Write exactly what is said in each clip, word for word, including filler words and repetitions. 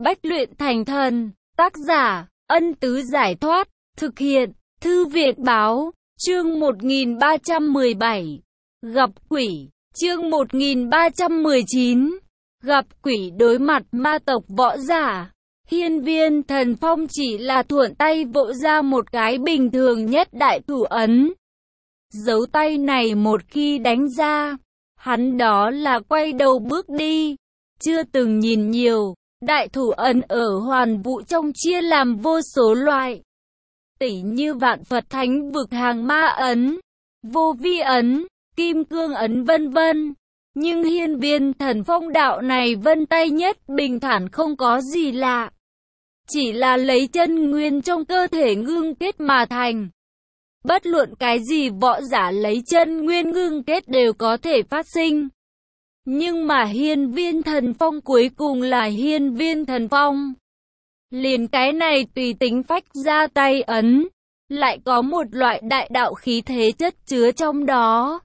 Bách luyện thành thần. Tác giả, Ân Tứ Giải Thoát. Thực hiện, Thư Viện Báo. Chương một nghìn ba trăm mười bảy. Gặp quỷ. Chương một nghìn ba trăm mười chín. Gặp quỷ. Đối mặt ma tộc võ giả, Hiên Viên Thần Phong chỉ là thuận tay vỗ ra một cái bình thường nhất đại thủ ấn. Dấu tay này một khi đánh ra, hắn đó là quay đầu bước đi. Chưa từng nhìn nhiều, đại thủ ấn ở hoàn vũ trong chia làm vô số loại. Tỉ như Vạn Phật Thánh Vực Hàng Ma ấn, Vô Vi ấn, Kim Cương ấn vân vân. Nhưng Hiên Viên Thần Phong đạo này vân tay nhất bình thản không có gì lạ. Chỉ là lấy chân nguyên trong cơ thể ngưng kết mà thành. Bất luận cái gì võ giả lấy chân nguyên ngưng kết đều có thể phát sinh. Nhưng mà Hiên Viên Thần Phong cuối cùng là Hiên Viên Thần Phong. Liền cái này tùy tính phách ra tay ấn, lại có một loại đại đạo khí thế chất chứa trong đó.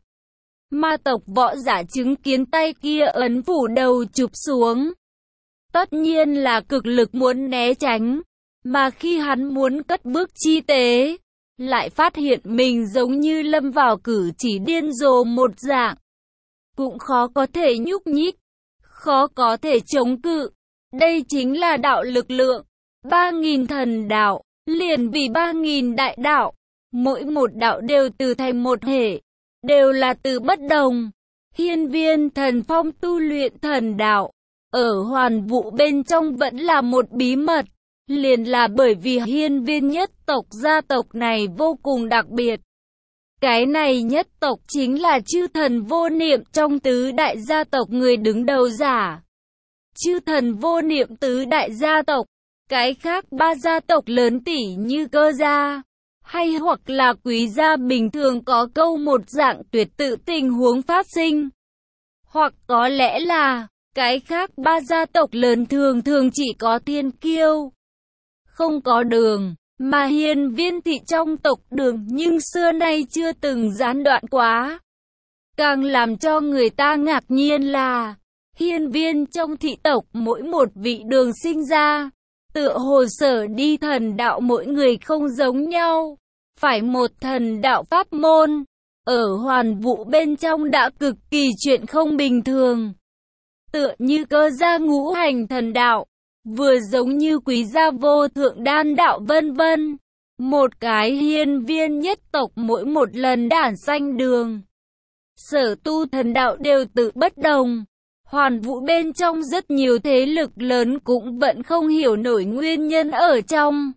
Ma tộc võ giả chứng kiến tay kia ấn phủ đầu chụp xuống, tất nhiên là cực lực muốn né tránh. Mà khi hắn muốn cất bước chi tế, lại phát hiện mình giống như lâm vào cử chỉ điên rồ một dạng. Cũng khó có thể nhúc nhích, khó có thể chống cự. Đây chính là đạo lực lượng. Ba nghìn thần đạo, liền vì ba nghìn đại đạo. Mỗi một đạo đều từ thành một thể, đều là từ bất đồng. Hiên Viên Thần Phong tu luyện thần đạo, ở hoàn vũ bên trong vẫn là một bí mật. Liền là bởi vì Hiên Viên nhất tộc gia tộc này vô cùng đặc biệt. Cái này nhất tộc chính là chư thần vô niệm trong tứ đại gia tộc người đứng đầu giả. Chư thần vô niệm tứ đại gia tộc, cái khác ba gia tộc lớn tỉ như Cơ gia, hay hoặc là Quý gia bình thường có câu một dạng tuyệt tự tình huống phát sinh. Hoặc có lẽ là, cái khác ba gia tộc lớn thường thường chỉ có thiên kiêu, không có đường. Mà Hiên Viên thị trong tộc Đường nhưng xưa nay chưa từng gián đoạn quá. Càng làm cho người ta ngạc nhiên là, Hiên Viên trong thị tộc mỗi một vị Đường sinh ra, tựa hồ sở đi thần đạo mỗi người không giống nhau. Phải một thần đạo pháp môn, ở hoàn vũ bên trong đã cực kỳ chuyện không bình thường. Tựa như Cơ gia ngũ hành thần đạo, vừa giống như Quý gia vô thượng đan đạo vân vân. Một cái Hiên Viên nhất tộc mỗi một lần đản sanh đường, sở tu thần đạo đều tự bất đồng. Hoàn vũ bên trong rất nhiều thế lực lớn cũng vẫn không hiểu nổi nguyên nhân ở trong.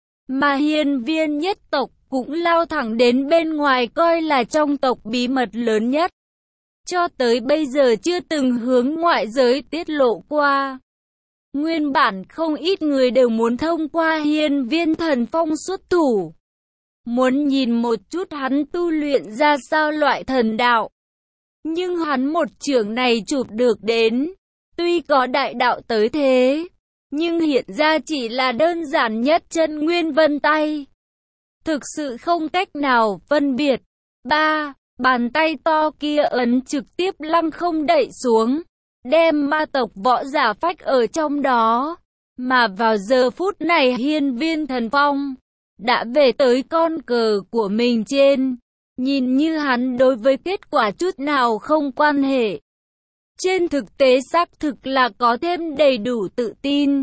Mà Hiên Viên nhất tộc cũng lao thẳng đến bên ngoài coi là trong tộc bí mật lớn nhất. Cho tới bây giờ chưa từng hướng ngoại giới tiết lộ qua. Nguyên bản không ít người đều muốn thông qua Hiên Viên Thần Phong xuất thủ, muốn nhìn một chút hắn tu luyện ra sao loại thần đạo. Nhưng hắn một chưởng này chụp được đến, tuy có đại đạo tới thế, nhưng hiện ra chỉ là đơn giản nhất chân nguyên vân tay. Thực sự không cách nào phân biệt. Ba, bàn tay to kia ấn trực tiếp lăng không đẩy xuống, đem ma tộc võ giả phách ở trong đó. Mà vào giờ phút này Hiên Viên Thần Phong đã về tới con cờ của mình trên. Nhìn như hắn đối với kết quả chút nào không quan hệ. Trên thực tế xác thực là có thêm đầy đủ tự tin.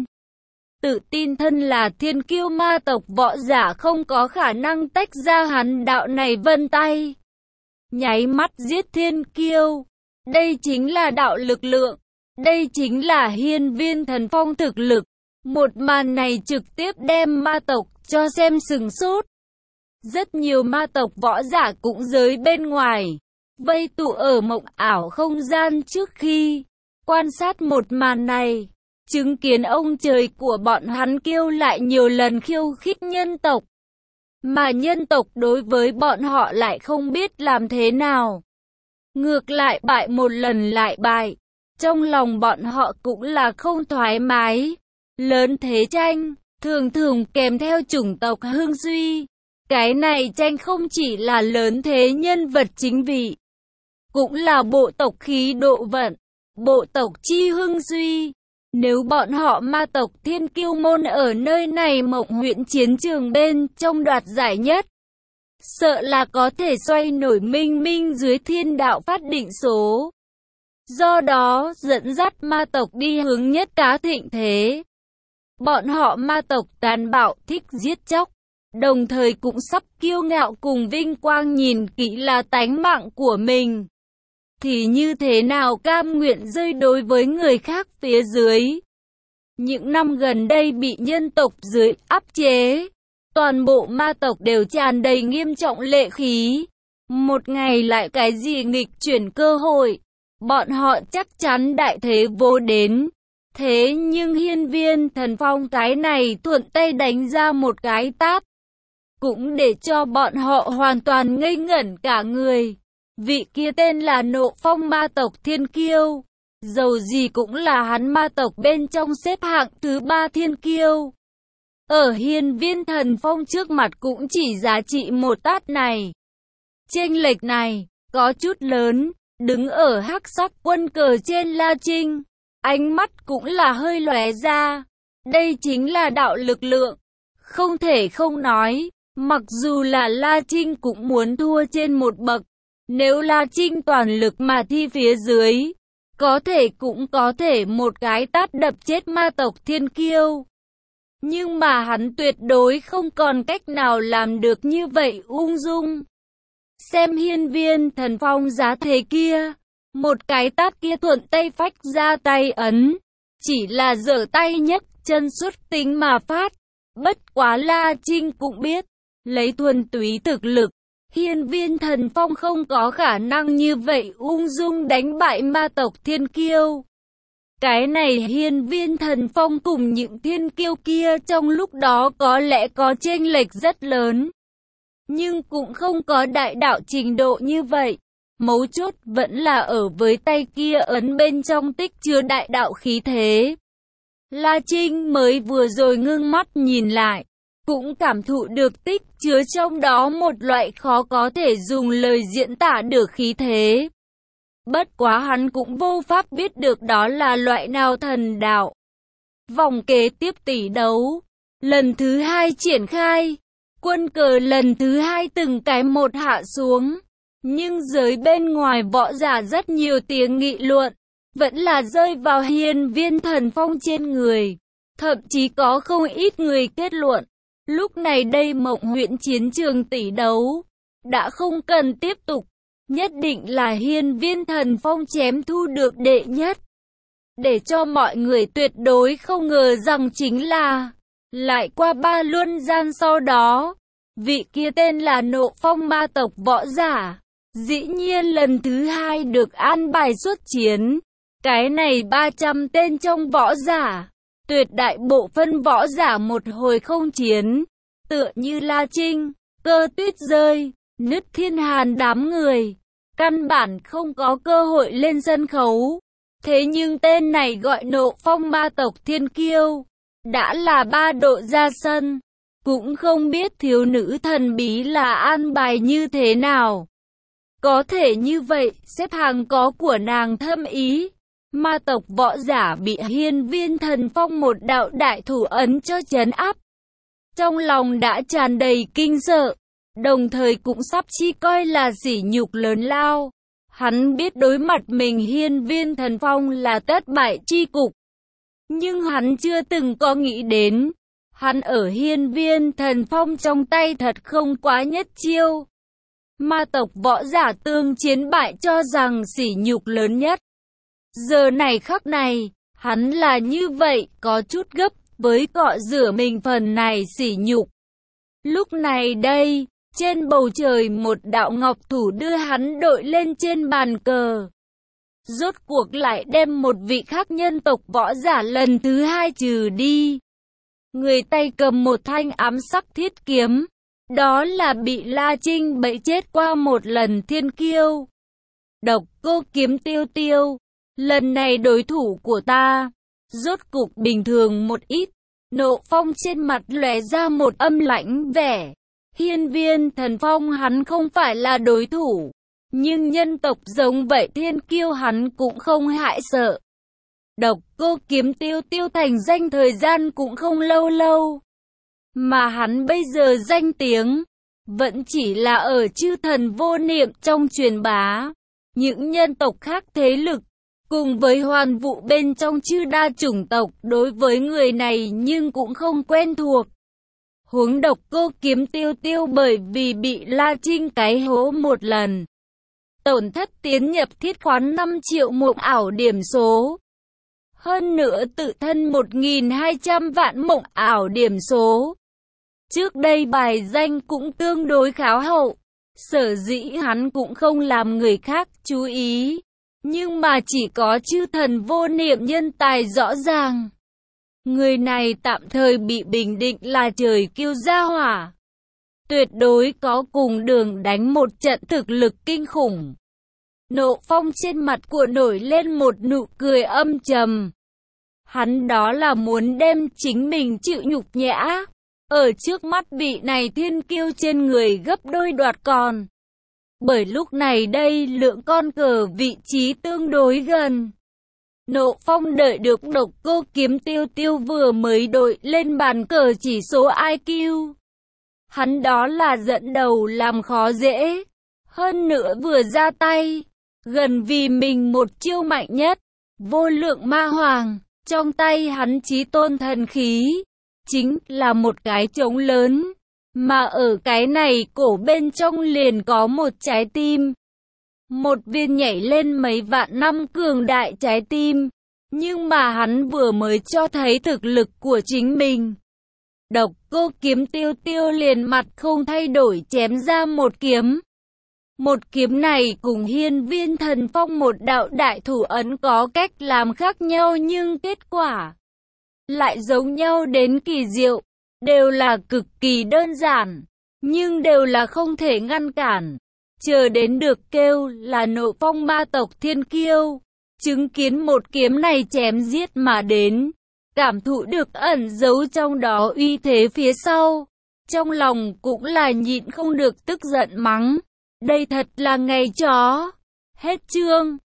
Tự tin thân là thiên kiêu ma tộc võ giả không có khả năng tách ra hắn đạo này vân tay, nháy mắt giết thiên kiêu. Đây chính là đạo lực lượng. Đây chính là Hiên Viên Thần Phong thực lực. Một màn này trực tiếp đem ma tộc cho xem sừng sốt. Rất nhiều ma tộc võ giả cũng giới bên ngoài, vây tụ ở mộng ảo không gian trước khi quan sát một màn này. Chứng kiến ông trời của bọn hắn kêu lại nhiều lần khiêu khích nhân tộc. Mà nhân tộc đối với bọn họ lại không biết làm thế nào. Ngược lại bại một lần lại bại. Trong lòng bọn họ cũng là không thoải mái. Lớn thế tranh, thường thường kèm theo chủng tộc hưng suy. Cái này tranh không chỉ là lớn thế nhân vật chính vị, cũng là bộ tộc khí độ vận, bộ tộc chi hưng suy. Nếu bọn họ ma tộc Thiên Kiêu môn ở nơi này Mộng Huyễn chiến trường bên trong đoạt giải nhất, sợ là có thể xoay nổi minh minh dưới thiên đạo phát định số. Do đó, dẫn dắt ma tộc đi hướng nhất cá thịnh thế. Bọn họ ma tộc tàn bạo, thích giết chóc, đồng thời cũng sắp kiêu ngạo cùng vinh quang nhìn kỹ là tánh mạng của mình. Thì như thế nào cam nguyện rơi đối với người khác phía dưới. Những năm gần đây bị nhân tộc dưới áp chế, toàn bộ ma tộc đều tràn đầy nghiêm trọng lệ khí. Một ngày lại cái gì nghịch chuyển cơ hội, bọn họ chắc chắn đại thế vô đến. Thế nhưng Hiên Viên Thần Phong cái này thuận tay đánh ra một cái tát, cũng để cho bọn họ hoàn toàn ngây ngẩn cả người. Vị kia tên là Nộ Phong ma tộc Thiên Kiêu, dầu gì cũng là hắn ma tộc bên trong xếp hạng thứ ba Thiên Kiêu. Ở Hiên Viên Thần Phong trước mặt cũng chỉ giá trị một tát này. Chênh lệch này có chút lớn. Đứng ở hắc sắc quân cờ trên La Trinh, ánh mắt cũng là hơi lóe ra. Đây chính là đạo lực lượng, không thể không nói. Mặc dù là La Trinh cũng muốn thua trên một bậc. Nếu La Trinh toàn lực mà thi phía dưới, có thể cũng có thể một cái tát đập chết ma tộc Thiên Kiêu. Nhưng mà hắn tuyệt đối không còn cách nào làm được như vậy ung dung. Xem Hiên Viên Thần Phong giá thế kia, một cái tát kia thuận tay phách ra tay ấn, chỉ là giở tay nhất chân xuất tính mà phát. Bất quá La Trinh cũng biết, lấy thuần túy thực lực, Hiên Viên Thần Phong không có khả năng như vậy ung dung đánh bại ma tộc Thiên Kiêu. Cái này Hiên Viên Thần Phong cùng những Thiên Kiêu kia trong lúc đó có lẽ có chênh lệch rất lớn, nhưng cũng không có đại đạo trình độ như vậy. Mấu chốt vẫn là ở với tay kia ấn bên trong tích chứa đại đạo khí thế. La Trinh mới vừa rồi ngưng mắt nhìn lại, cũng cảm thụ được tích chứa trong đó một loại khó có thể dùng lời diễn tả được khí thế. Bất quá hắn cũng vô pháp biết được đó là loại nào thần đạo. Vòng kế tiếp tỷ đấu, lần thứ hai triển khai, quân cờ lần thứ hai từng cái một hạ xuống. Nhưng giới bên ngoài võ giả rất nhiều tiếng nghị luận, vẫn là rơi vào Hiên Viên Thần Phong trên người. Thậm chí có không ít người kết luận, lúc này đây Mộng Huyễn chiến trường tỷ đấu đã không cần tiếp tục, nhất định là Hiên Viên Thần Phong chém thu được đệ nhất. Để cho mọi người tuyệt đối không ngờ rằng chính là, lại qua ba luân gian sau đó, vị kia tên là Nộ Phong ma tộc võ giả, dĩ nhiên lần thứ hai được an bài xuất chiến. Cái này ba trăm tên trong võ giả, tuyệt đại bộ phân võ giả một hồi không chiến, tựa như La Trinh, Cơ Tuyết rơi, Nứt Thiên Hàn đám người, căn bản không có cơ hội lên sân khấu. Thế nhưng tên này gọi Nộ Phong ma tộc Thiên Kiêu, đã là ba độ ra sân, cũng không biết thiếu nữ thần bí là an bài như thế nào. Có thể như vậy, xếp hàng có của nàng thâm ý. Ma tộc võ giả bị Hiên Viên Thần Phong một đạo đại thủ ấn cho trấn áp. Trong lòng đã tràn đầy kinh sợ, đồng thời cũng sắp chi coi là sỉ nhục lớn lao. Hắn biết đối mặt mình Hiên Viên Thần Phong là tất bại chi cục. Nhưng hắn chưa từng có nghĩ đến, hắn ở Hiên Viên Thần Phong trong tay thật không quá nhất chiêu. Ma tộc võ giả tương chiến bại cho rằng sỉ nhục lớn nhất. Giờ này khắc này, hắn là như vậy, có chút gấp với cọ rửa mình phần này sỉ nhục. Lúc này đây, trên bầu trời một đạo ngọc thủ đưa hắn đội lên trên bàn cờ. Rốt cuộc lại đem một vị khác nhân tộc võ giả lần thứ hai trừ đi. Người tay cầm một thanh ám sắc thiết kiếm. Đó là bị La Trinh bẫy chết qua một lần Thiên Kiêu. Độc Cô Kiếm Tiêu Tiêu, lần này đối thủ của ta, rốt cục bình thường một ít. Nộ Phong trên mặt lóe ra một âm lãnh vẻ. Hiên Viên Thần Phong hắn không phải là đối thủ, nhưng nhân tộc giống vậy Thiên Kiêu hắn cũng không hại sợ. Độc cô kiếm tiêu tiêu thành danh thời gian cũng không lâu lâu. Mà hắn bây giờ danh tiếng, vẫn chỉ là ở chư thần vô niệm trong truyền bá. Những nhân tộc khác thế lực, cùng với hoàn vũ bên trong chư đa chủng tộc đối với người này nhưng cũng không quen thuộc. Huống độc cô kiếm tiêu tiêu bởi vì bị La Trinh cái hố một lần. Tổn thất tiến nhập thiết khoán năm triệu mộng ảo điểm số. Hơn nữa tự thân một nghìn hai trăm vạn mộng ảo điểm số. Trước đây bài danh cũng tương đối khá hậu. Sở dĩ hắn cũng không làm người khác chú ý. Nhưng mà chỉ có chư thần vô niệm nhân tài rõ ràng. Người này tạm thời bị bình định là trời kiêu gia hỏa. Tuyệt đối có cùng đường đánh một trận thực lực kinh khủng. Nộ Phong trên mặt của nổi lên một nụ cười âm trầm. Hắn đó là muốn đem chính mình chịu nhục nhã. Ở trước mắt vị này thiên kiêu trên người gấp đôi đoạt còn. Bởi lúc này đây lượng con cờ vị trí tương đối gần. Nộ Phong đợi được độc cô kiếm tiêu tiêu vừa mới đội lên bàn cờ chỉ số i kiu. Hắn đó là dẫn đầu làm khó dễ. Hơn nữa vừa ra tay, gần vì mình một chiêu mạnh nhất. Vô lượng ma hoàng, trong tay hắn chí tôn thần khí. Chính là một cái trống lớn. Mà ở cái này cổ bên trong liền có một trái tim. Một viên nhảy lên mấy vạn năm cường đại trái tim. Nhưng mà hắn vừa mới cho thấy thực lực của chính mình. Độc cô kiếm tiêu tiêu liền mặt không thay đổi chém ra một kiếm. Một kiếm này cùng hiên viên thần phong một đạo đại thủ ấn có cách làm khác nhau nhưng kết quả lại giống nhau đến kỳ diệu. Đều là cực kỳ đơn giản, nhưng đều là không thể ngăn cản. Chờ đến được kêu là Nộ Phong ma tộc thiên kiêu. Chứng kiến một kiếm này chém giết mà đến. Cảm thụ được ẩn giấu trong đó uy thế phía sau. Trong lòng cũng là nhịn không được tức giận mắng. Đây thật là ngày chó. Hết chương.